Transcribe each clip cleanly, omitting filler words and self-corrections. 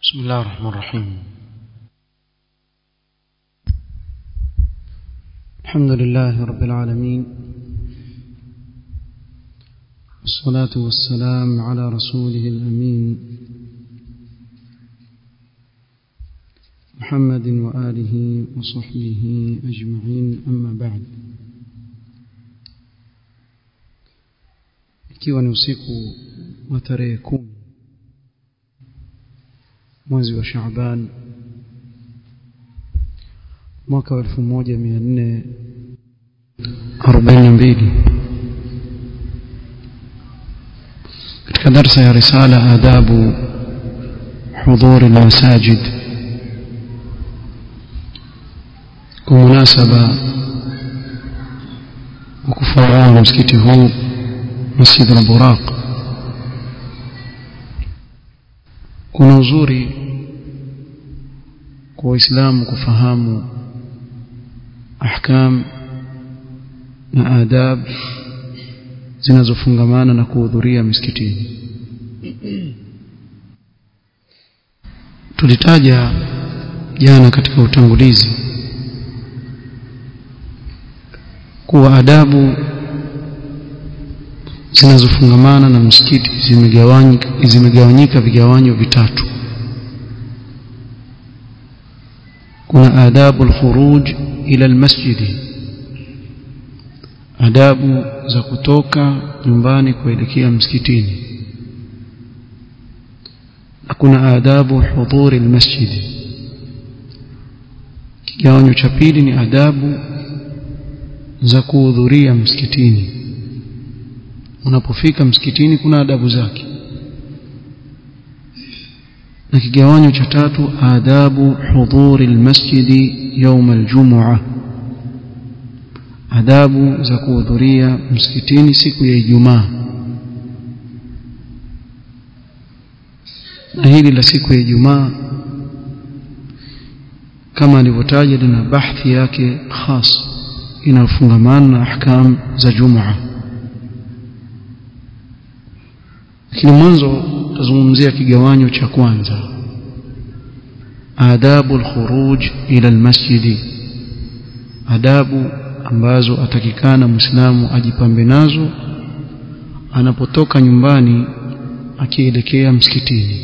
بسم الله الرحمن الرحيم. الحمد لله رب العالمين، والصلاة والسلام على رسوله الأمين محمد وآله وصحبه أجمعين، أما بعد. ikiwa ni usiku wa tarehe 10 mwezi wa Shaaban mwaka 1442 katika darasa ya risala adabu hudhur almasajid, kwa munasaba wa kufungua msikiti huu Masjid al-Buraq. Kuna uzuri kwa Waislamu kufahamu ahkam na adab zinazofungamana na kuhudhuria misikitini. Tulitaja jana katika utangulizi kuwa adabu zinazofungamana na msikiti zimegawanyika vigawanyo vitatu. kuna adabu al-khuruj ila al-masjid, adabu za kutoka nyumbani kuelekea msikitini, na kuna adabu hudhur al-masjid. Kigawanyo cha pili ni adabu za kuhudhuria msikitini. Unapofika msikitini kuna adabu zake. Na kigawanyo cha tatu adabu hudhur almasjid يوم الجمعة, adabu za kuhudhuria msikitini siku ya Ijumaa. Na hili la siku ya Ijumaa kama alivyotaja lina bahthi yake khas inayofungamana na ahkam za Jumaa. Lakini mwanzo tazungumzia kigawanyo cha kwanza, adabu al-khuruj ila al-masjid, adabu ambazo atakikana Muislamu ajipambe nazo anapotoka nyumbani akielekea msikitini.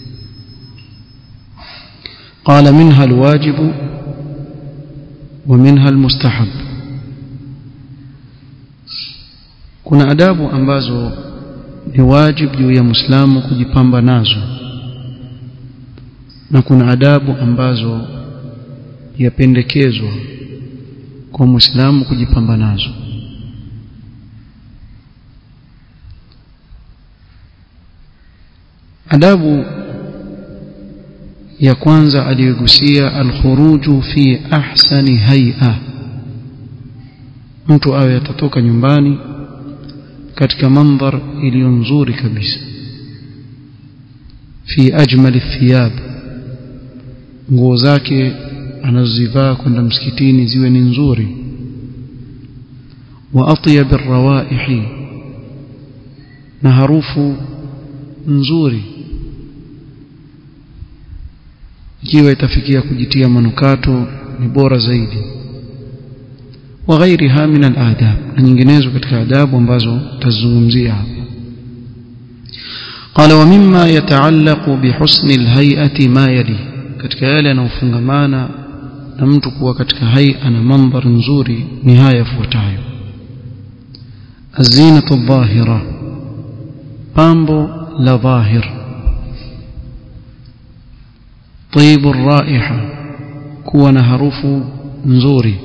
qala minha al-wajib wa minha al-mustahab. Kuna adabu ambazo ni wajibu juu ya Muislamu kujipamba nazo, na kuna adabu ambazo yapendekezwa kwa Muislamu kujipamba nazo. Adabu ya kwanza aliyogusia al-khuruju fi ahsani hay'a, mtu awe atatoka nyumbani katika mandhar iliyo nzuri kabisa. Fi ajmal athiyab, nguo zake anazivaa kwenda msikitini ziwe ni nzuri. Wa atyab arrawaihi, na harufu nzuri, ikiwa itafikia kujitia manukato ni bora zaidi. wa ghairiha min al-adab, na nyinginezo katika adabu ambazo tazungumzia hapa. qala wa mimma yataallaqu bihusni al-hay'ati ma yali, katika yale yanayofungamana na mtu kuwa katika hay'a na mandhar nzuri ni haya yafuatayo: az-zinatu adh-dhahira, pambo la dhahir; tayyibu ar-raiha, kuwa na harufu nzuri;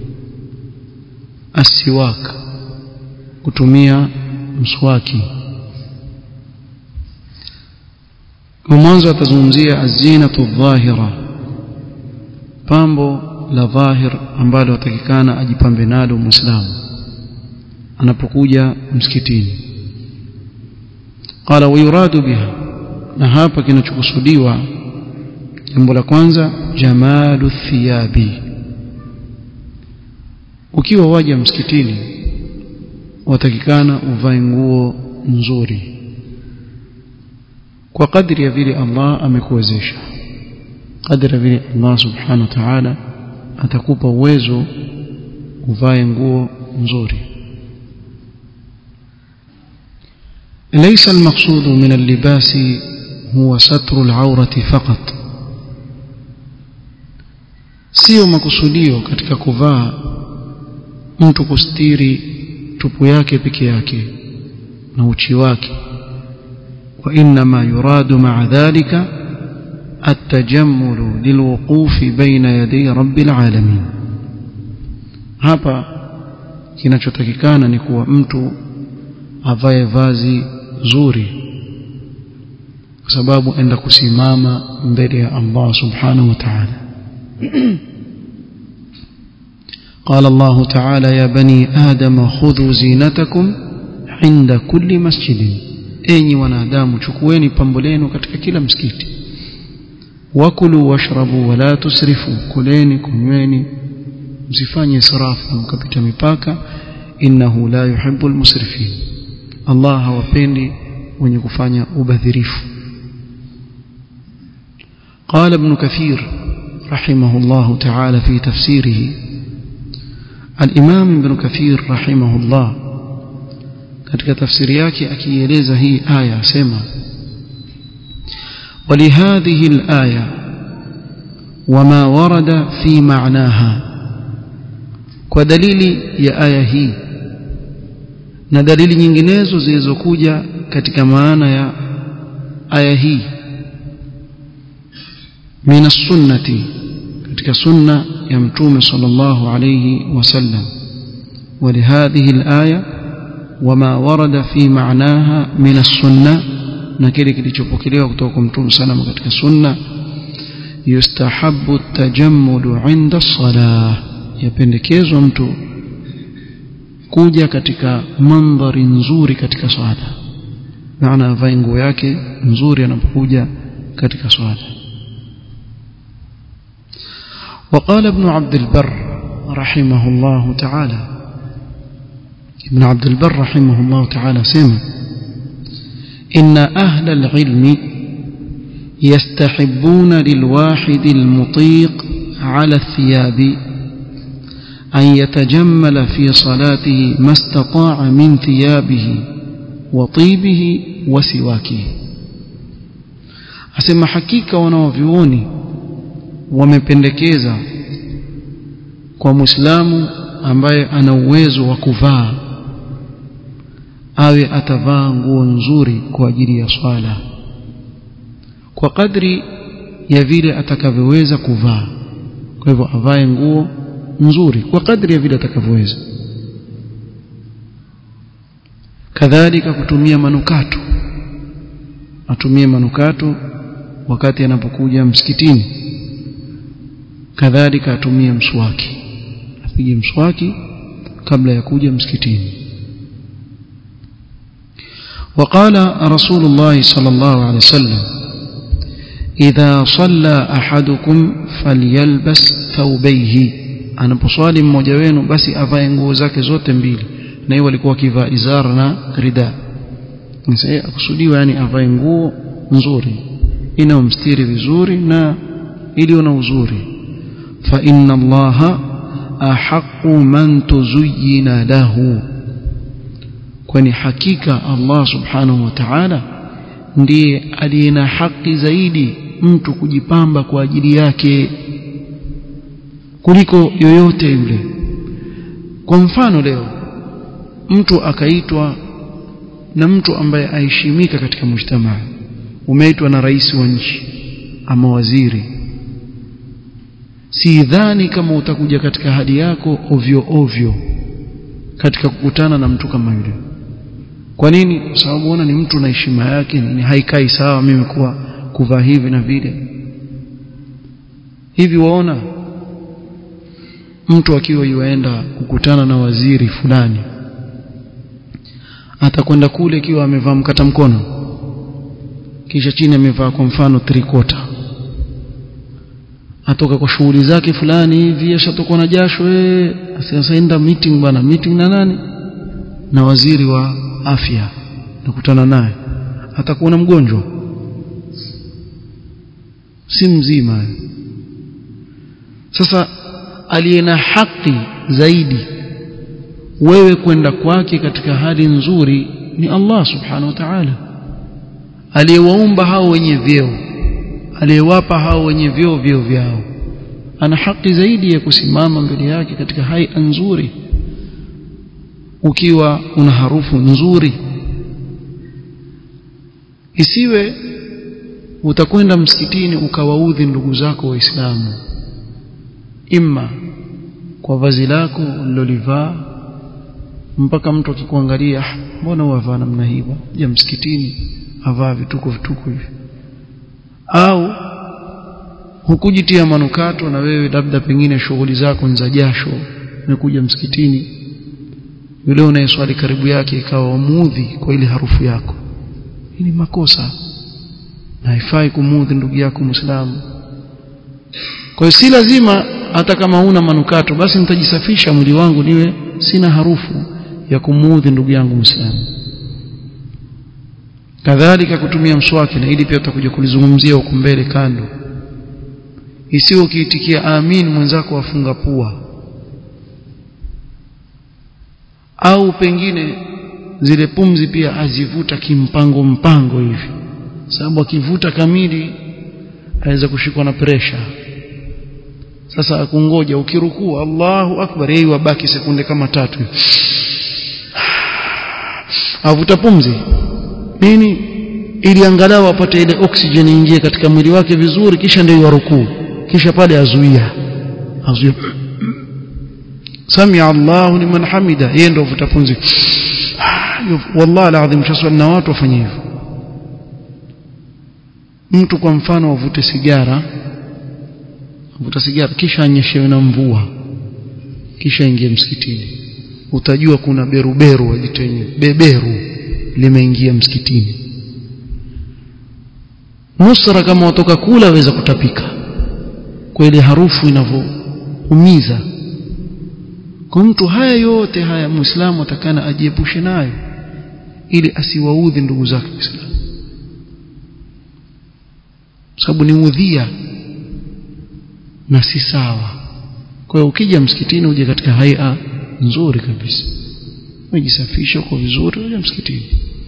asiwak, kutumia mswaki. Kwa mwanzo atazungumzia az-zinatu adh-dhahira, pambo la dhahir ambalo atakikana ajipambe nalo Muislamu anapokuja msikitini. qala wa yuradu biha, na hapa kinachokusudiwa jambo la kwanza jamalu thiyabi. Ukiwa waja msikitini watakikana uvae nguo nzuri, kwa kadri ya vile Allah amekuwezesha. Kadri ya vile Allah subhanahu wa ta'ala atakupa uwezo uvae nguo nzuri. ليس المقصود من اللباس هو ستر العورة فقط. sio makusudio katika kuvaa mtu kustiri tupu yake peke yake na uchi wake, wa inma yuradu ma'a dhalika at-tajammul lilwuquf baina yaday rabbil alamin. Hapa kinachotakikana ni kuwa mtu avae vazi zuri kwa sababu enda kusimama mbele ya Allah subhanahu wa ta'ala. قال الله تعالى يا بني آدم خذوا زينتكم عند كل مسجد. enyi wanadamu chukueni pambo lenu katika kila msikiti. wakulu washrabu wala tusrifu, kuleni kunyweni msifanye israfu mkapita mipaka. innahu la yuhibbul musrifin, Allah hawapendi wenye kufanya ubadhirifu. قال ابن كثير رحمه الله تعالى في تفسيره. الإمام ابن كثير رحمه الله katika tafsiri yake akieleza hii aya asema: ولهذه الآية وما ورد في معناها. kwa dalili ya aya hii na dalili nyinginezo zilizokuja katika maana ya aya hii, min as-sunnati, katika sunna ya mtume sallallahu alayhi wasallam. ولهذه الآية وما ورد في معناها من السنة, na kile kilichopokelewa kutoka kwa mtume sallallahu katika sunna. yustahabbu at-tajammulu 'inda as-salah, yapendekezwa mtu kuja katika mandhari nzuri katika swala, maana avae nguo yake nzuri anapokuja katika swala. وقال ابن عبد البر رحمه الله تعالى، ابن عبد البر رحمه الله تعالى سمع: إن أهل العلم يستحبون للواحد المطيق على الثياب أن يتجمل في صلاته ما استطاع من ثيابه وطيبه وسواكه. أسمى حقيقة wanavyuoni wamependekeza kwa Muislamu ambaye ana uwezo wa kuvaa awe atavaa nguo nzuri kwa ajili ya swala kwa kadri ya vile atakavyoweza kuvaa. Kwa hivyo avae nguo nzuri kwa kadri ya vile atakavyoweza. Kadhalika kutumia manukato, atumie manukato wakati anapokuja msikitini. Kadhalika atumie mswaki, apige mswaki kabla ya kuja msikitini. وقال رسول الله صلى الله عليه وسلم: إذا صلى أحدكم فليلبس ثوبيه. anaposwali mmoja wenu basi avae nguo zake zote mbili, na hiyo alikuwa kivaa izar na rida. Sasa akusudiwa yani avae nguo nzuri inayomstiri vizuri na iliyo na uzuri. fa inna allaha ahaqqu man tuzayyina lahu, kwani hakika Allah subhanahu wa ta'ala ndiye aliye na haki zaidi mtu kujipamba kwa ajili yake kuliko yoyote yule. Kwa mfano leo mtu akaitwa na mtu ambaye aheshimika katika mujtamaa, umeitwa na rais wa nchi ama waziri, si dhani kama utakuja katika hali yako ovyo ovyo katika kukutana na mtu kama yule. Kwa nini? Kwa sababu unaona ni mtu na heshima yake, ni haikai sawa mimi kuwa kuvaa hivi na vile hivi. Waona mtu akiwa yuaenda kukutana na waziri fulani, atakwenda kule akiwa amevaa mkata mkono, kisha chini amevaa kwa mfano 3/4, atoka kwa shughuli zake fulani hivi, ashatokwa na jasho, sasa enda meeting bwana. Meeting na nani? Na waziri wa afya, nakutana naye, atakuona mgonjwa. si mzima. Sasa aliyena haki zaidi wewe kwenda kwake katika hali nzuri ni Allah subhanahu wa ta'ala, aliyewaumba hao wenye vyeo, aliyewapa hao wenye vyeo vyao. Ana haki zaidi ya kusimama mbele yake katika hali nzuri, ukiwa una harufu nzuri. Isiwe utakwenda msikitini ukawaudhi ndugu zako waislamu, imma kwa vazi lako ulilolivaa, mpaka mtu akikuangalia, mbona wavaa namna hii ya msikitini, avaa vituko hivi, au hukujitia manukato na wewe labda pengine shughuli zako ni za jasho, umekuja msikitini, yule unayeswali karibu yake ikawa muudhi kwa ile harufu yako. Hii ni makosa, na haifai kumuudhi ndugu yako Muislamu. Kwa hiyo si lazima hata kama una manukato basi nitajisafisha mwili wangu niwe sina harufu ya kumuudhi ndugu yangu Muislamu. Kadhalika kutumia mswaki, na ili pia tutakuja kulizungumzia huko mbele kando. Isiwe ukiitikia amin mwenzako afunga pua, au pengine zile pumzi pia azivuta kimpango hivi, sababu akivuta kamili aweza kushikwa na pressure. Sasa akungoja ukirukuu Allahu akbar, yeye wabaki sekunde kama 3 avuta pumzi nini, ili angalau apate ile oxygen ingie katika mwili wake vizuri, kisha ndio yarukuu, kisha pale azuia Samia Allahu liman hamida, yeye ndio avuta pumzi. Wallahi alazim shaswali na watu wafanye hivyo. Mtu kwa mfano avute sigara kisha anyeshewe na mvua, kisha ingie msikitini, utajua kuna beruberu wajitenye, beberu limeingia msikitini. Nusra kama watoka kula waweza kutapika kwa ile harufu inavoumiza. Kwa mtu haya yote haya Muislamu atakana ajiepushe nayo ili asiwaudhi ndugu zake Muislamu, sababu ni udhia na si sawa. Kwa hiyo ukija msikitini uje katika haia nzuri kabisa, ujisafishe kwa vizuri, uje msikitini.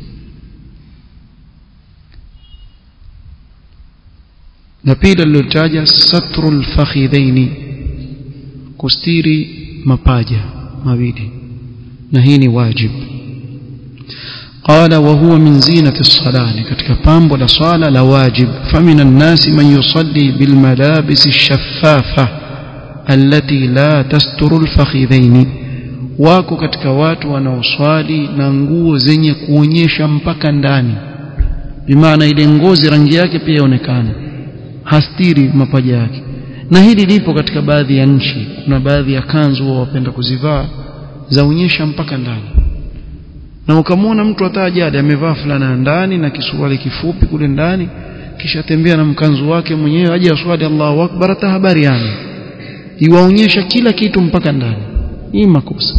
Na pili lilotaja satrul fakhidhaini, kustiri mapaja mawili, na hii ni wajibu. قال وهو من زينة الصلاة، katika pambo la swala la wajib. فمن الناس من يصلي بالملابس الشفافة التي لا تستر الفخذين، wako katika watu wanaoswali na nguo zenye kuonyesha mpaka ndani, bimaana ile ngozi rangi yake pia ionekane, hastiri mapaja yake. Na hili lipo katika baadhi ya nchi, kuna baadhi ya kanzu wapenda kuzivaa zaonyesha mpaka ndani, na ukamwona mtu atajali amevaa fulana ndani na kisuruali kifupi kule ndani, kisha tembea na mkanzu wake mwenyewe aje aswali Allahu akbar, hata habari yani iwaonyesha kila kitu mpaka ndani. Hii makosa.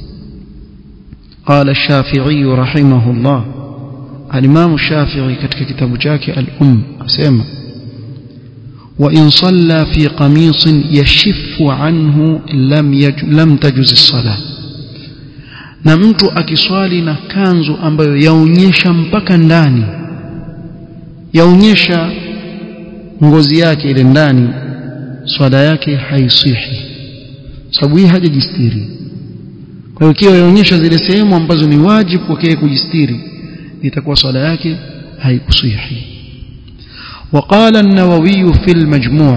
قال الشافعي رحمه الله، الإمام الشافعي katika kitabu chake al-Umm asema وإن صلى في قميص يشف عنه لم تجز الصلاة، na mtu akiswali na kanzu ambayo yaonyesha mpaka ndani, yaonyesha ngozi yake ile ndani, swala yake haisihi, sababu hii hajajistiri. Kwa hiyo ikiwa yaonyesha zile sehemu ambazo ni wajibu kwake kujistiri, itakuwa swala yake haikusihi. وقال النووي في المجموع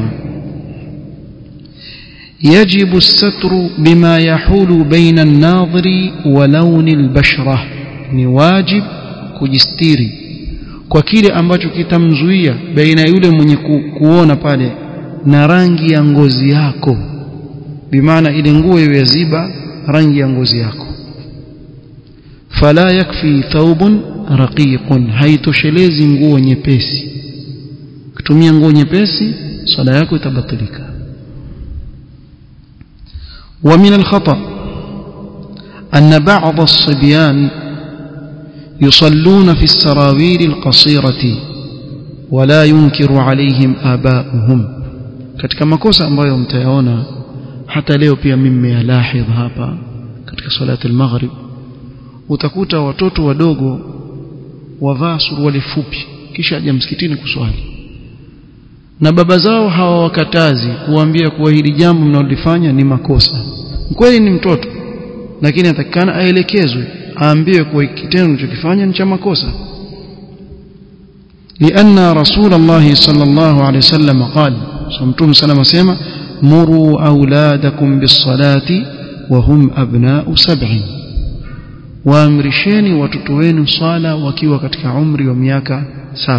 يجب الستر بما يحول بين الناظر ولون البشرة، ni wajib kujistiri kwa kile ambacho kitamzuia baina yule mwenye kuona pale na rangi ya ngozi yako, bimaana ile nguo yaziba rangi ya ngozi yako. fala yakfi thawbun raqiqun, haitoshelezi nguo nyepesi. kutumia nguo nyepesi swala yako itabatilika. ومن الخطأ أن بعض الصبيان يصلون في السراويل القصيرة wala yunkiru alaihim abauhum. Katika makosa ambayo mtayaona hata leo pia mimi nimeyalahidh hapa katika salati al-maghrib, utakuta watoto wadogo wavaa suruali fupi kisha aje msikitini kuswali, na baba zao hawawakatazi kuambia kuwa hili jambo mnalofanya ni makosa. Kweli ni mtoto, lakini atakana aelekezwe, aambiwe kuwa kitendo unachokifanya ni cha makosa. لأن رسول الله صلى الله عليه وسلم قال صمتم سلام سيما مروا أولادكم بالصلاة وهم أبناء 7 وامرشeni watoto wenu sala wakiwa katika umri wa miaka 7.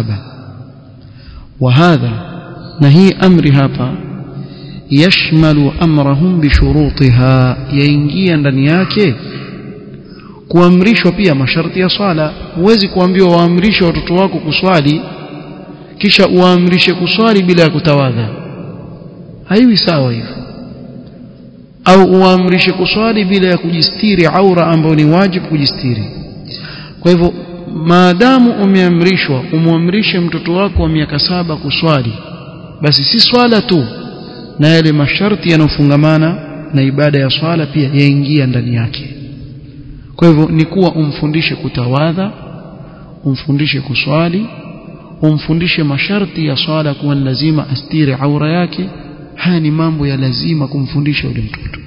وهذا نهي امر hapa yashmalu amrahum bishurutiha, yaingia ndani yake kuamrishwa pia masharti ya swala. Huwezi kuambiwa waamrishe watoto wako kuswali kisha uamrishe kuswali bila ya kutawadha, haiwi sawa hivyo. Au uamrishe kuswali bila ya kujistiri aura ambayo ni wajibu kujistiri. Kwa hivyo maadamu umeamrishwa umwamrishe mtoto wako wa miaka 7 kuswali, basi si swala tu, na yale masharti yanofungamana na ibada ya swala pia yaingia ndani yake. Kwa hivyo ni kuwa umfundishe kutawadha, umfundishe kuswali, umfundishe masharti ya swala kuwa lazima astiri aura yake. Haya ni mambo ya lazima kumfundisha yule mtoto.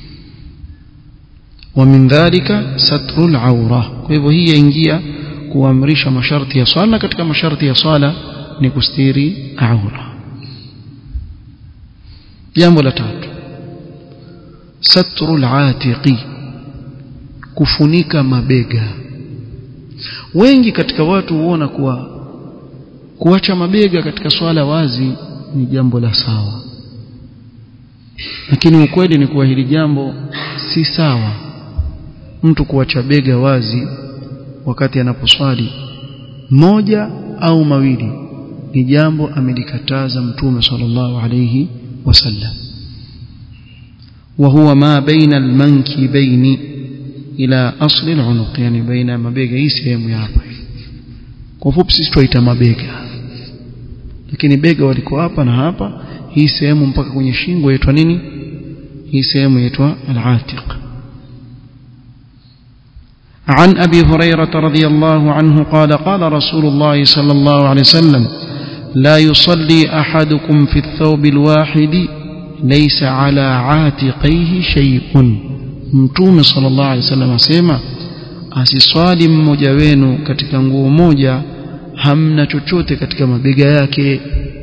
Wa min dhalika satrul aura. Kwa hivyo hii yaingia kuamrisha masharti ya swala. Katika masharti ya swala ni kustiri aura. Jambo la 3, satrul atiqi, kufunika mabega. Wengi katika watu huona kuwa kuacha mabega katika swala wazi ni jambo la sawa, lakini ukweli ni kuwa hili jambo si sawa. Mtu kuacha bega wazi wakati anaposwali moja au mawili ni jambo amelikataza Mtume sallallahu alayhi wasallam. وهو ما بين المنكبين إلى أصل العنق, yani baina mabega, hii sehemu hapa. Kwa fupi sisi tuita mabega, lakini bega waliko hapa na hapa, hii sehemu mpaka kwenye shingo inaitwa nini? Hii sehemu inaitwa al-atiq. عن أبي هريرة رضي الله عنه قال قال رسول الله صلى الله عليه وسلم لا يصلي أحدكم في الثوب الواحد ليس على عاتقيه شيء. Mtume sallallahu alaihi wasallam asema asiswali mmoja wenu katika nguo moja hamna chochote katika mabega yake.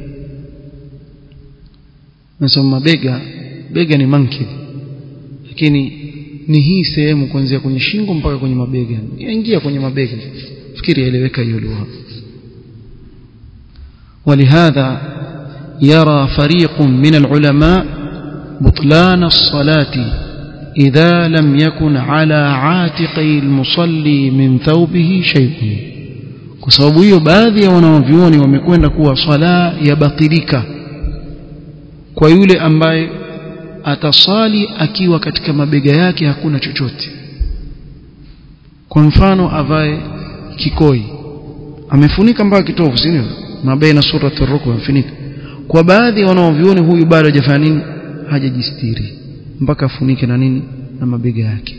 Nasema bega ni mankib, lakini ni hii sehemu kuanzia kwenye shingo mpaka kwenye mabega, yaingia kwenye mabega. Fikiri eleweka hiyo lugha. ولهذا يرى فريق من العلماء بطلان الصلاة إذا لم يكن على عاتقي المصلي من ثوبه شيء. kwa sababu hiyo baadhi ya wanavyuoni wamekwenda kuwa swala yabatilika kwa yule ambaye atasali akiwa katika mabega yake hakuna chochote. Kwa mfano avae kikoi, amefunika mpaka kitovu, si ndio? Mabaina surati ar-rukb amefunika. Kwa baadhi ya wanavyuoni huyu bado hajafanya nini? Hajajistiri mpaka afunike na nini? Na mabega yake.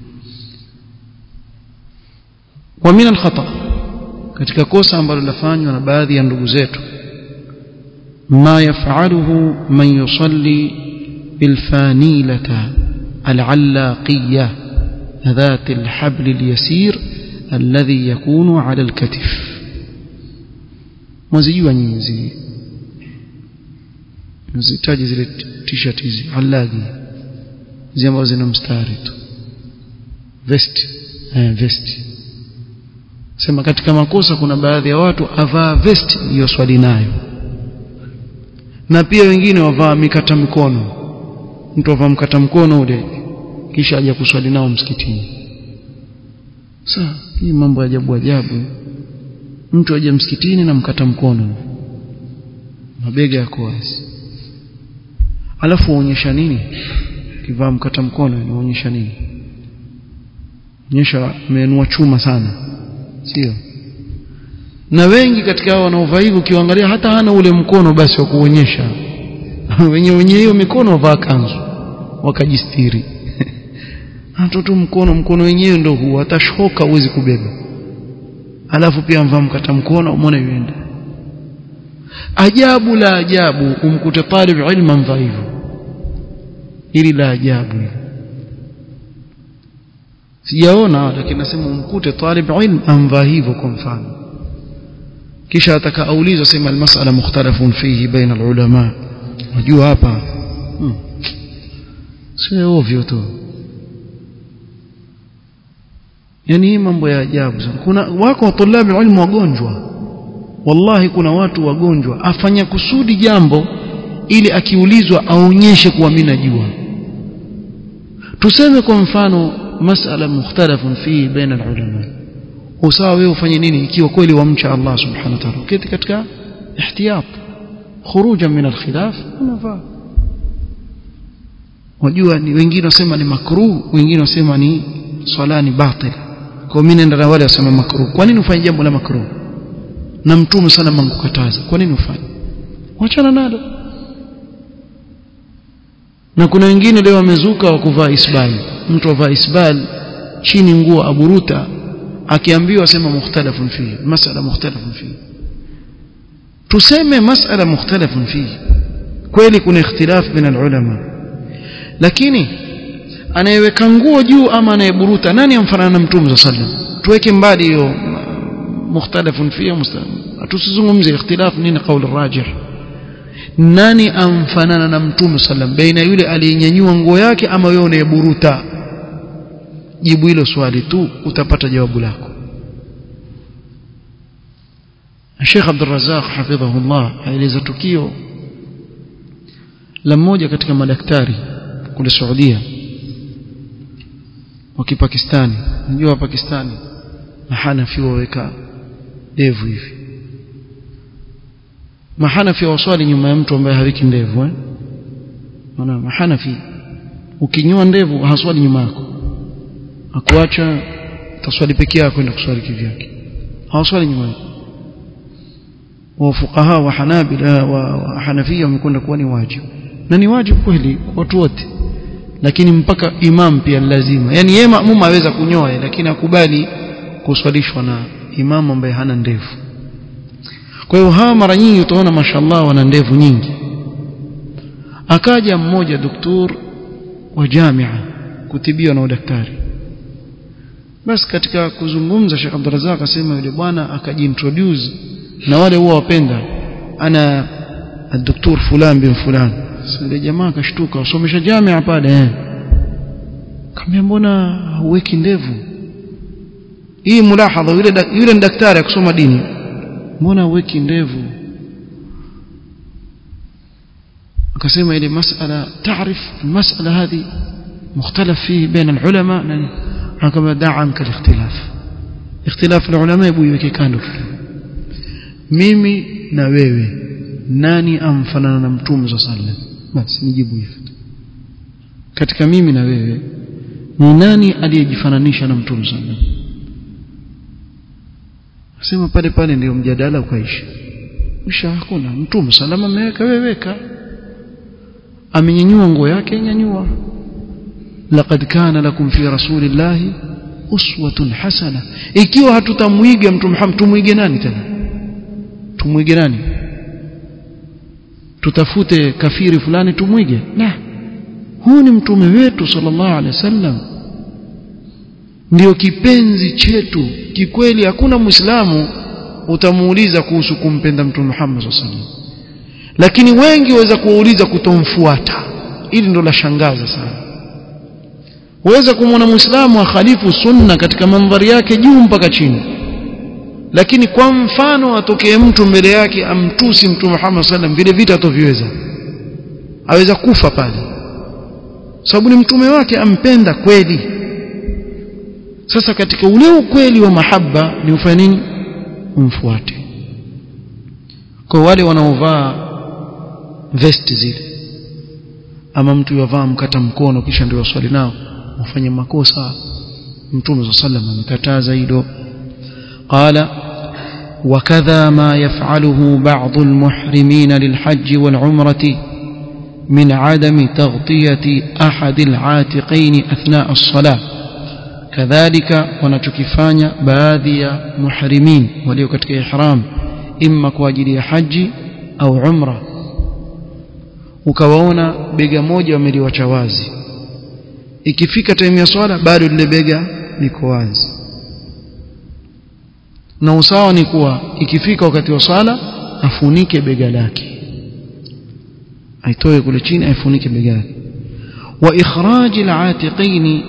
Wa min al-khata, katika kosa ambalo lafanywa na baadhi ya ndugu zetu, ma yaf'aluhu man yusalli bilfanilata al-allaqiyya ذات الحبل اليسير الذي يكون على الكتف. mwazijua nyinyi mzitaji zile t-shirt hizi allagi zile ambazo zina mstari tu, vest. Sema katika makosa kuna baadhi ya watu avaa vest hiyo swali nayo, na pia wengine wavaa mikata mikono. Mtu avaa mkata mkono ule kisha aje kuswali nao msikitini. Sasa hii mambo ya ajabu. Mtu aje msikitini na mkata mkono, mabega yako wazi, alafu uonyesha nini? Kivaa mkata mkono unaonyesha nini? Onyesha umeinua chuma sana, sio? na wengi katika hao wanaovaa hivyo ukiangalia hata hana ule mkono basi wa kuonyesha wenye hiyo mikono vaa kanzu wakajistiri mtoto mkono wenyewe ndio huo atashoka uwezi kubeba alafu pia mvaa mkata mkono umeona yuenda ajabu la ajabu umkute talib ilmu mvaa hivyo ili la ajabu sijaona lakini nasema umkute talib ilmu amvaa hivyo kwa mfano kisha atakaulizwa sema almas'ala mukhtalafun fihi baina alulama unajua hapa sio ovyo tu yani mambo ya ajabu sana kuna wako tulabi ilmu wagonjwa wallahi kuna watu wagonjwa afanya kusudi jambo ili akiulizwa aonyeshe kuwa mimi najua tuseme kwa mfano mas'ala mukhtalafun fihi baina alulama usawa wewe ufanye nini ikiwa kweli wamcha Allah subhanahu wa ta'ala uketi katika ihtiyat khuruja min alkhilaf unafaa wajua ni wengine wasema ni makruh wengine wasema ni swala ni batil kwa mimi nenda na wale wasema makruh kwa nini ufanye jambo la makruh na mtume sana mangukataza kwa nini ufanye wachana nalo na kuna wengine leo wamezuka wa kuvaa isbal mtu avaa isbal chini nguo aburuta akiambiwa sema mukhtalafun fihi masala mukhtalafun fihi tuseme masala mukhtalafun fihi kweli kuna ikhtilaf baina ulama lakini anayeweka nguo juu ama anayeburuta nani amfanana na mtume sallallahu alaihi wasallam tuweke mbali hiyo mukhtalafun fihi tusizungumzie ikhtilaf nini kauli rajih nani amfanana na mtume sallallahu baina yule aliyenyanyua nguo yake ama wewe unayeburuta jibu hilo swali tu utapata jawabu lako Sheikh Abdul Razzaq hafidhahullah aeleza tukio la mmoja katika madaktari kule Saudia wa Pakistani unajua Pakistani mahanafi waweka ndevu hivi mahanafi waswali nyuma ya mtu ambaye haweki ndevu maana mahanafi ukinyoa ndevu haswali nyuma yako akuacha taswali peke yako kwenda kuswali kivyake hawaswali nyuma yako wa fuqaha wa hanabila wa hanafia wamekwenda kuwa ni wajibu na ni wajibu kweli watu wote lakini mpaka imam pia lazima yani yeye maamuma aweza kunyoa lakini akubali kuswalishwa na imam ambaye hana ndevu kwa hiyo hawa mara nyingi utaona mashallah wana ndevu nyingi akaja mmoja daktari wa jamia kutibiwa na daktari basi katika kuzungumza Sheikh Abdul Razzaq akasema yule bwana akajiintroduce na wale huwa wapenda ana الدكتور فلان بن فلان sasa jamaa akashtuka usomesha jamia pale kama mbona huweki ndevu hii mulahadha yule daktari akusoma dini mbona huweki ndevu akasema ile masala taarif masala hadi مختلف فيه بين العلماء كما دع عنك الاختلاف اختلاف العلماء يبويweke kando mimi na wewe nani amfanana na mtume sallallahu alaihi wasallam basi nijibu hivi katika mimi na wewe ni nani aliyejifananisha na mtume sallallahu alaihi wasallam sema pale ndio mjadala ukaisha kisha hakuna mtume sallallahu alaihi wasallam ameweka weweka amenyanyua nguo yake nyanyua laqad kana lakum fi rasulillahi uswatun hasana ikiwa hatutamwiga mtume Muhammad tumwige nani tena tumwige nani tutafute kafiri fulani tumwige la huu ni mtume wetu sallallahu alaihi wasallam ndio kipenzi chetu kikweli hakuna muislamu utamuuliza kuhusu kumpenda mtume Muhammad sallallahu alaihi wasallam lakini wengi waweza kuuliza kutomfuata ili ndo la shangaza sana waweza kumwona muislamu akhalifu sunna katika mandhari yake juu mpaka chini lakini kwa mfano atokee mtu mbele yake amtusi mtume Muhammad sallam vile vita atoviweza aweza kufa pale sababu ni mtume wake ampenda kweli sasa katika ule ukweli wa mahaba ni ufanye nini umfuate kwa wale wanaovaa vesti zile ama mtu yavaa mkata mkono kisha ndio waswali nao wafanye makosa mtume sallam amekataza hilo qala وكذا ما يفعله بعض المحرمين للحج والعمرة من عدم تغطية أحد العاتقين أثناء الصلاة كذلك wanachokifanya baadhi ya muhrimin walio katika ihram imma kwa ajili ya haji au umra ukawaona bega moja wameliwacha wazi ikifika time ya swala bado lile bega liko wazi na usawa ni kuwa ikifika wakati wa swala afunike bega lake aitoe kule chini afunike bega lake wa ikhraj al-aatiqain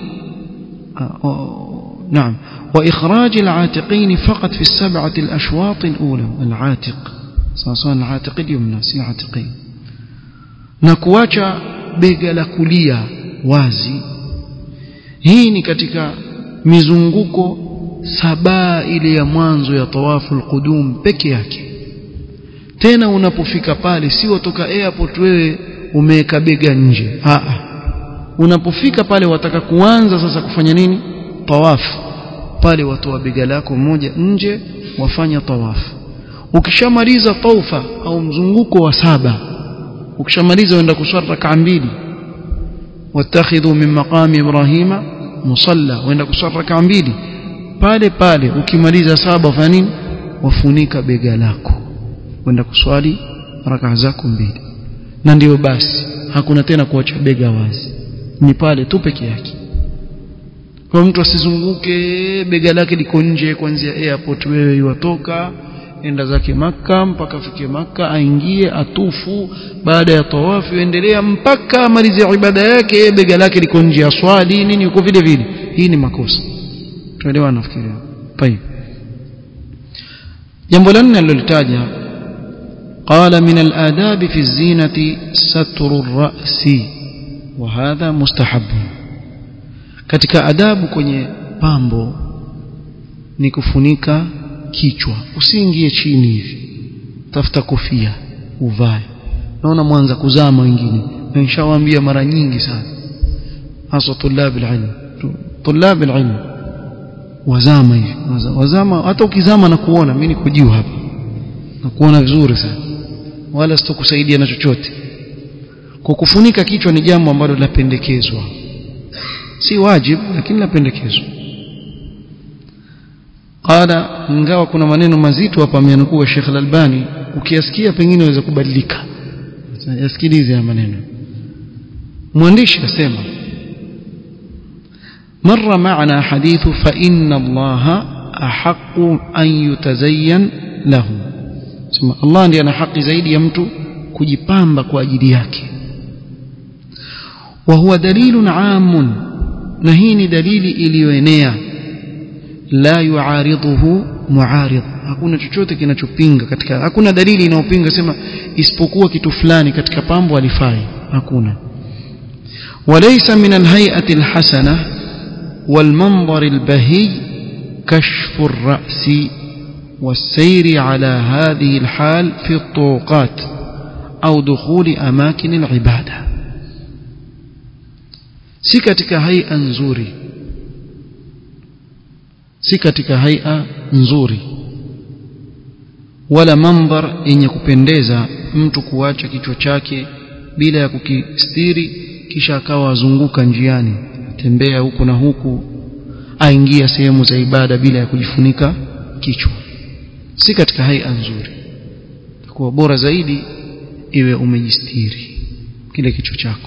نعم وإخراج العاتقين فقط في السبعة الأشواط الأولى العاتق صار العاتق اليمنى سي عاتقين نكواcha bega la kulia wazi hii ni katika mizunguko saba ile ya mwanzo ya tawafu al-qudum peke yake tena unapofika pale si utoka airport wewe umeweka bega nje unapofika pale wataka kuanza sasa kufanya nini tawafu pale watoa bega lako moja nje wafanya tawafu ukishamaliza taufa au mzunguko wa saba ukishamaliza uenda kuswali rak'a mbili watakhidhu min maqami ibrahima musalla uenda kuswali rak'a mbili pale pale ukimaliza saba fanya nini wafunika bega lako uenda kuswali rak'a zako mbili na ndio basi hakuna tena kuacha bega wazi ni pale tu peke yake kwa mtu asizunguke bega lake liko nje kuanzia airport wewe yuatoka enda zake Makka mpaka afike Makka aingie atufu baada ya tawafu endelea mpaka amalize ibada yake bega lake liko nje aswali nini uko vile vile hii ni makosa tuelewa nafikiria طيب jambo la nne alilolitaja qala min al-adab fi az-zinati satru ar-ra'si wa hadha mustahab katika adabu kwenye pambo ni kufunika kichwa usiingie chini hivi tafuta kofia uvae naona mwanza kuzama wengine na nishawaambia mara nyingi sana hasa tulab al-ilm wazama hivi wazama hata ukizama na kuona mimi niko juu hapa na kuona vizuri sana wala sitokusaidia na chochote kwa kufunika kichwa ni jambo ambalo linapendekezwa si wajib lakini lapendekezwa qala ingawa kuna maneno mazito hapa amenukuu Sheikh Al-Albani ukiyasikia pengine unaweza kubadilika yasikilize haya maneno mwandishi asema مر معنا حديث فإن الله أحق أن يتزين له sema Allah ndiye ana haki zaidi ya mtu kujipamba kwa ajili yake wa huwa dalilun aamun na hii ni dalili iliyoenea la yuaridhuhu muarid hakuna chochote kinachopinga katika hakuna dalili inayopinga sema isipokuwa kitu fulani katika pambo alifai hakuna walaysa min alhay'ati alhasana والمنظر البهي كشف الرأس والسير على هذه الحال في الطرقات أو دخول أماكن العبادة سكتك هيئة نزوري سكتك هيئة نزوري ولا منظر yenye kupendeza mtu kuacha kichwa chake bila ya kukistiri kisha akawa azunguka njiani tembea huku na huku aingia sehemu za ibada bila ya kujifunika kichwa si katika haya nzuri kwa bora zaidi iwe umejistiri kile kichwa chako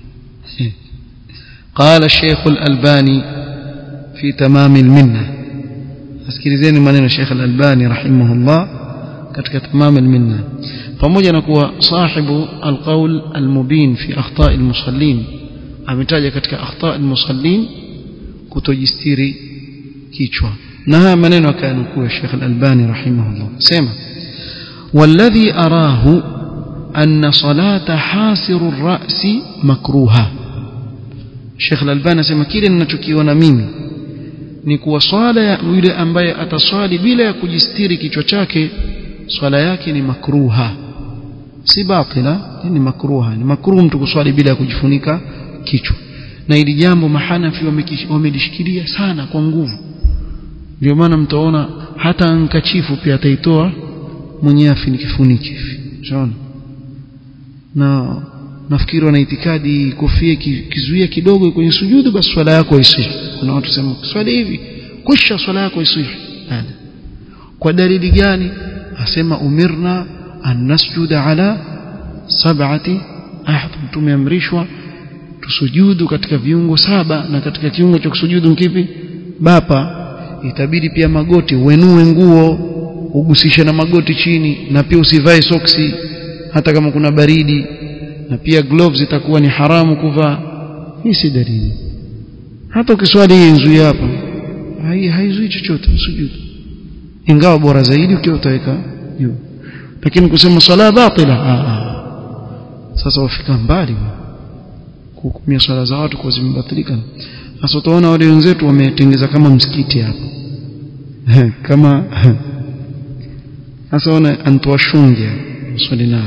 قال الشيخ الألباني في تمام المنة asikilizeni maneno Sheikh Al-Albani rahimahullah katika tamam al-minna pamoja na kuwa sahibu al-qawl al-mubin fi akhta' al-musallin ametaja katika akhta' al-musallin kutojistiri kichwa na haya maneno akayanukuu Sheikh Al-Albani rahimahullah sema walladhi arahu anna salata hasiru ar-ra'si makruha Sheikh Al-Albani asema kile ninachokiona mimi ni kuwa swala ya yule ambaye ataswali bila ya kujistiri kichwa chake swala yake ni makruha si batila ni makruha ni makruh mtu kuswali bila ya kujifunika kichwa na ili jambo mahanafi wamelishikilia sana kwa nguvu ndio maana mtaona hata ankachifu pia ataitoa mwenyewe afinikifuniki hivi. Unaona? Na nafikiri wana itikadi kofia kizuia kidogo kwenye sujudu basi swala yako isihi. Kuna watu sema swala hivi kisha swala yako isihi. Kwa dalili gani? Asema umirna an nasjuda ala sab'ati ahdham, tumeamrishwa tusujudu katika viungo 7 na katika kiungo cha kusujudu kipi? Bapa. Itabidi pia magoti uenue nguo ugusishe na magoti chini, na pia usivae soksi hata kama kuna baridi, na pia gloves itakuwa ni haramu kuvaa. Hii si dalili. Hata ukiswali hii nzui hapa haizui chochote sujudu, ingawa bora zaidi ukiwa utaweka juu. Lakini kusema swala batila, sasa wafika mbali kuhukumia swala za watu kwa zimebatilika. Sasa utaona wale wenzetu wametengeza kama msikiti hapa kama sasa wana antuashungia swali nalo.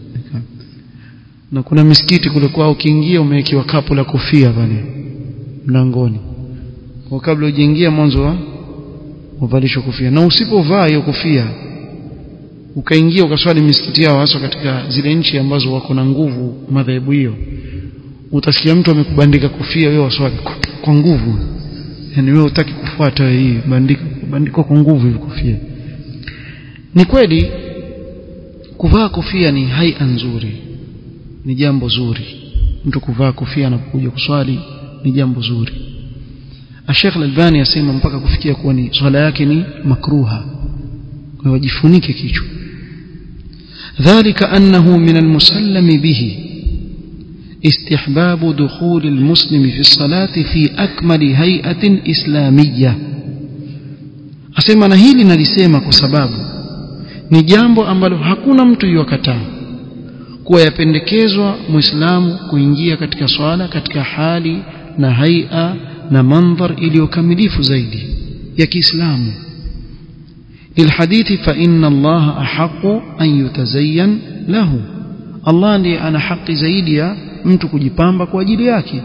Na kuna misikiti kule kwao ukiingia umewekewa kapu la kofia pale mlangoni, kwa kabla ujiingia mwanzo uvalishwe kofia, na usipovaa hiyo kofia ukaingia ukaswali misikiti yao, hasa katika zile nchi ambazo wako na nguvu madhehebu hiyo, utasikia mtu amekubandika kofia wewe waswali kwa nguvu. Yani wewe hutaki kufuata hii bandiko kwa nguvu hiyo kofia. Ni kweli kuvaa kofia ni haia nzuri, ni jambo zuri. Mtu kuvaa kofia anapokuja kuswali ni jambo zuri. Sheikh Al-Albani asema mpaka kufikia kuwa ni swala yake ni makruha, kwa wajifunike kichwa. Dhalika annahu min al-musallam bihi استحباب دخول المسلم في الصلاة في أكمل هيئة إسلامية. asema na hili nalisema kwa sababu ni jambo ambalo hakuna mtu yuakataa kuwa yapendekezwa muislamu kuingia katika swala katika hali na haia na mandhar iliyokamilifu zaidi ya Kiislamu. lilhadithi fa inna Allah ahqqu an yutazayyan lahu, Allah ndiye ana haki zaidi ya mtu kujipamba kwa ajili yake.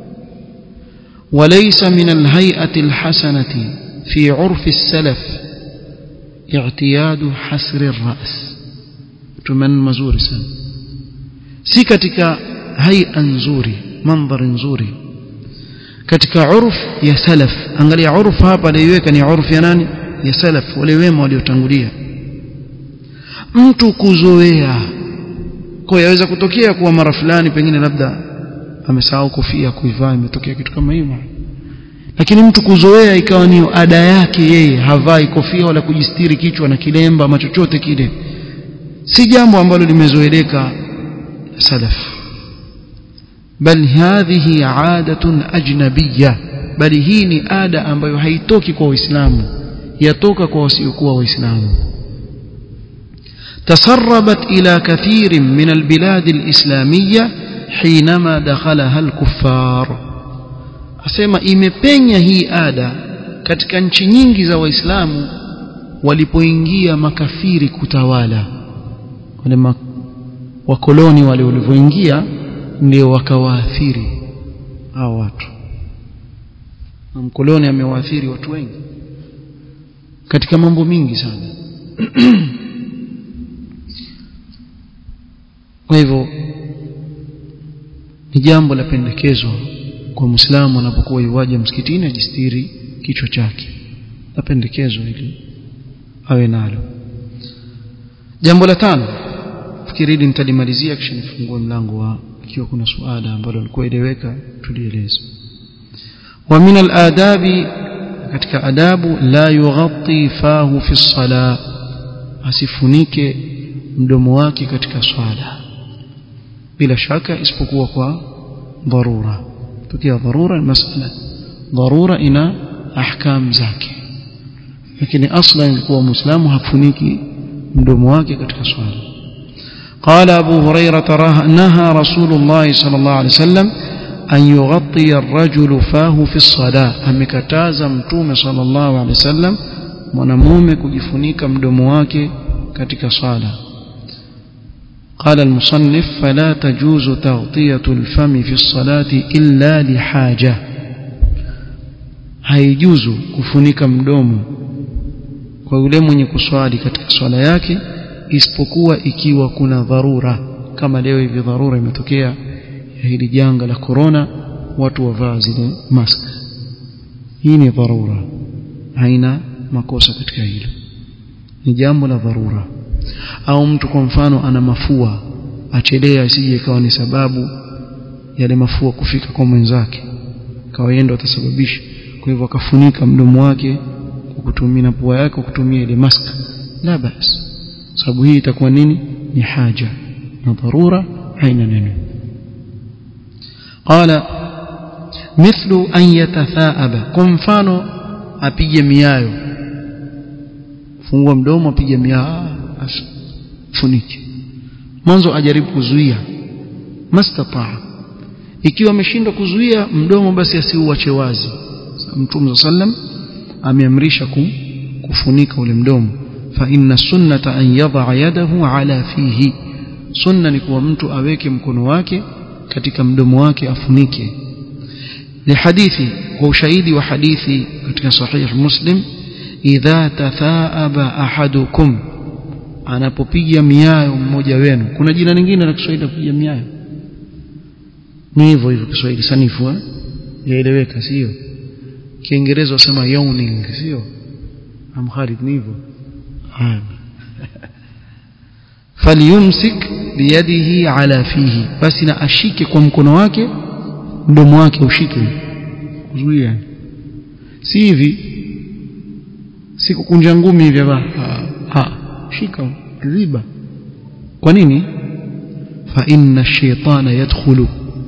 walaysa min alhay'ati alhasanati fi 'urfi as-salaf i'tiyadu hasri ar-ra's. tuman mazuri sana, si katika hay'a nzuri, mandhari nzuri katika urf ya salaf. angalia urf hapa aliweka ni urf ya nani? Ya salaf, wale wema waliotangulia. mtu kuzoea, kwa yaweza kutokea kuwa mara fulani pengine labda amesahau kofia kuivaa, imetokea kitu kama hiyo, lakini mtu kuzoea ikawa ni ada yake, yeye havai kofia wala kujistiri kichwa na kilemba ama chochote kile, si jambo ambalo limezoeleka salaf, bal hadhihi aadatun ajnabiyya, bali hii ni ada ambayo haitoki kwa Waislamu, yatoka kwa wasiokuwa Waislamu. تسربت إلى كثير من البلاد الإسلامية حينما دخلها الكفار. asema imepenya hii ada katika nchi nyingi za Waislamu walipoingia makafiri kutawala. Wale wakoloni wale walivyoingia ndio wakawaathiri hao watu, na mkoloni amewaathiri watu wengi katika mambo mingi sana. Kwa hivyo ni jambo la pendekezwa kwa Muislamu anapokuwa yuaje msikitini ajistiri kichwa chake, la pendekezwa ili awe nalo. Jambo la 5 fikiri nitalimalizia kisha nifungue mlango wa ikiwa kuna suala ambalo lilikuwa eleweka tulieleze. wa min al-adabi, katika adabu, la yughatti fahu fi as-salah, asifunike mdomo wake katika swala, bila shaka isipokuwa kwa dharura. tukia dharura ni masala, dharura ina ahkam zake, lakini aslan ilikuwa muislamu hafuniki mdomo wake katika swala. قال أبو هريرة نهى رسول الله صلى الله عليه وسلم أن يغطي الرجل فاه في الصلاة. amekataza mtume صلى الله عليه وسلم mwanamume kujifunika mdomo wake katika swala. قال المصنف فلا تجوز تغطية الفم في الصلاة إلا لحاجة. haijuzu kufunika mdomo kwa yule mwenye kuswali katika swala yake, isipokuwa ikiwa kuna dharura, kama leo hivi dharura imetokea ya hili janga la corona, watu wavaa zile mask. Hii ni dharura, haina makosa katika hilo, ni jambo la dharura. Au mtu kwa mfano ana mafua, achelea isije ikawa ni sababu yale mafua kufika kwa mwenzake, kawaenda utasababisha, kwa hivyo akafunika mdomo wake kwa kutumia na pua yake kwa kutumia ile mask, la bas, sababu hii itakuwa nini? Ni haja na dharura, haina neno. Qala mithlu an yatathaaba, kwa mfano apige miayo, fungua mdomo apige miayo, funike mwanzo, ajaribu kuzuia mastataa. Ikiwa ameshindwa kuzuia mdomo, basi asiuache wazi. Mtume sallam ameamrisha kufunika ule mdomo. Fa inna sunnata an yadha yadahu ala fihi, sunna ni kuwa mtu aweke mkono wake katika mdomo wake afunike. Ni hadithi, kwa ushahidi wa hadithi katika sahih Muslim, idha tathaaba ahadukum, anapopiga miayo mmoja wenu. Kuna jina lingine la Kiswahili kupiga miayo? Ni hivyo hivyo Kiswahili sanifu, yaeleweka sio? Kiingereza wasema yawning, sio? Amkhalid ni hivyo. Falyumsik biyadihi ala fihi, basi na ashike kwa mkono wake mdomo wake, ushike kuzuia, si hivi, si kukunja ngumi hivi shika ziba. Kwa nini? Fa inna ash-shaytana yadkhulu,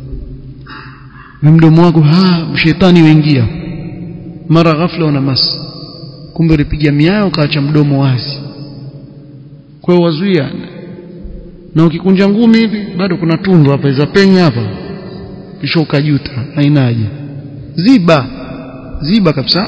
mdomo wako shetani waingia. Mara ghafla una mas, kumbe ulipiga miayo kaacha mdomo wazi, kwa hiyo wazuia. Na ukikunja ngumi hivi bado kuna tundu hapa za penya hapa, kisha ukajuta, haina haja. Ziba kabisa,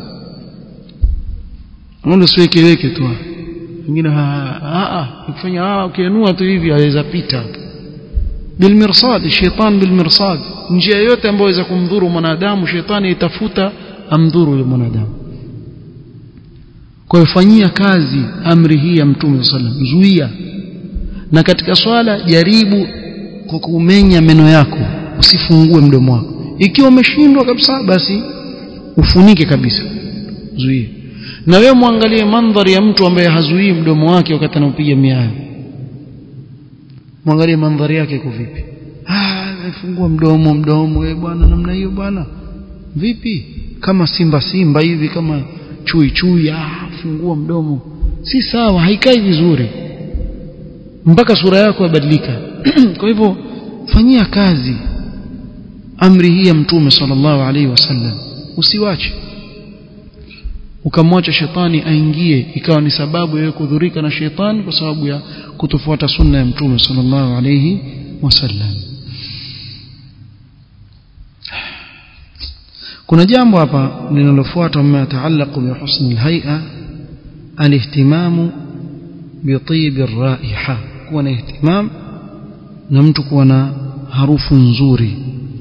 ndio siweke tu. Wengine ukifanya ukienua tu hivi aweza pita bilmirsad, shaytan bilmirsad. Njia yote ambayo inaweza kumdhuru mwanadamu, shetani itafuta amdhuru yule mwanadamu. Kwa hiyo fanyia kazi amri hii ya Mtume sallallahu alaihi wasallam, zuia. Na katika swala jaribu kwa kumenya meno yako, usifungue mdomo wako. Ikiwa umeshindwa kabisa, basi ufunike kabisa, zuia. Na wewe muangalie mandhari ya mtu ambaye hazuii mdomo wake wakati anapiga miayo, muangalie mandhari yake iko vipi. Fungua mdomo wewe bwana, namna hiyo bwana, vipi? Kama simba hivi, kama chui, fungua mdomo, si sawa, haikai vizuri, mpaka sura yako yabadilika. Kwa hivyo fanyia kazi amri hii ya Mtume sallallahu alaihi wasallam, usiwache ukamwacha shetani aingie, ikawa ni sababu ya kudhurika na shetani kwa sababu ya kutofuata sunna ya Mtume sallallahu alaihi wasallam. Kuna jambo hapa linalofuata ma taallaqu bi husn al-hay'a, al-ihtimamu bi tib ar-ra'iha, kuwa na ihtimam na mtu kuwa na harufu nzuri.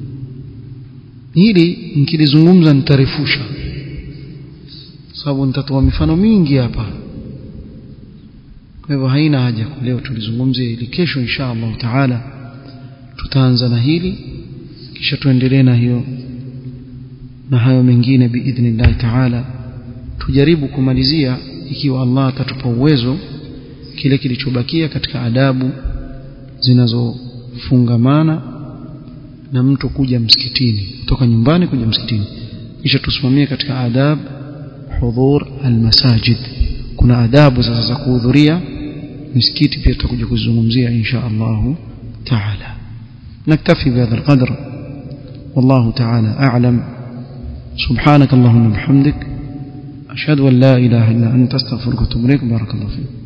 Hili nikilizungumza nitarefusha, sababu nitatoa mifano mingi hapa, kwa hivyo haina haja leo tulizungumzie ili kesho insha Allah taala tutaanza na hili, kisha tuendelee na hiyo na hayo mengine biidhnillah taala. Tujaribu kumalizia ikiwa Allah atatupa uwezo kile kilichobakia katika adabu zinazofungamana na mtu kuja msikitini, kutoka nyumbani kuja msikitini, kisha tusimamie katika adab hudhur almasajid. Kuna adabu sasa za kuhudhuria misikiti, pia tutakuja kuzungumzia insha Allah taala. naktafi bihadha alqadr, wallahu taala a'lam. subhanak allahumma bihamdik, ashhadu an la ilaha illa anta astaghfiruka wa atubu ilaik. barakallahu fik.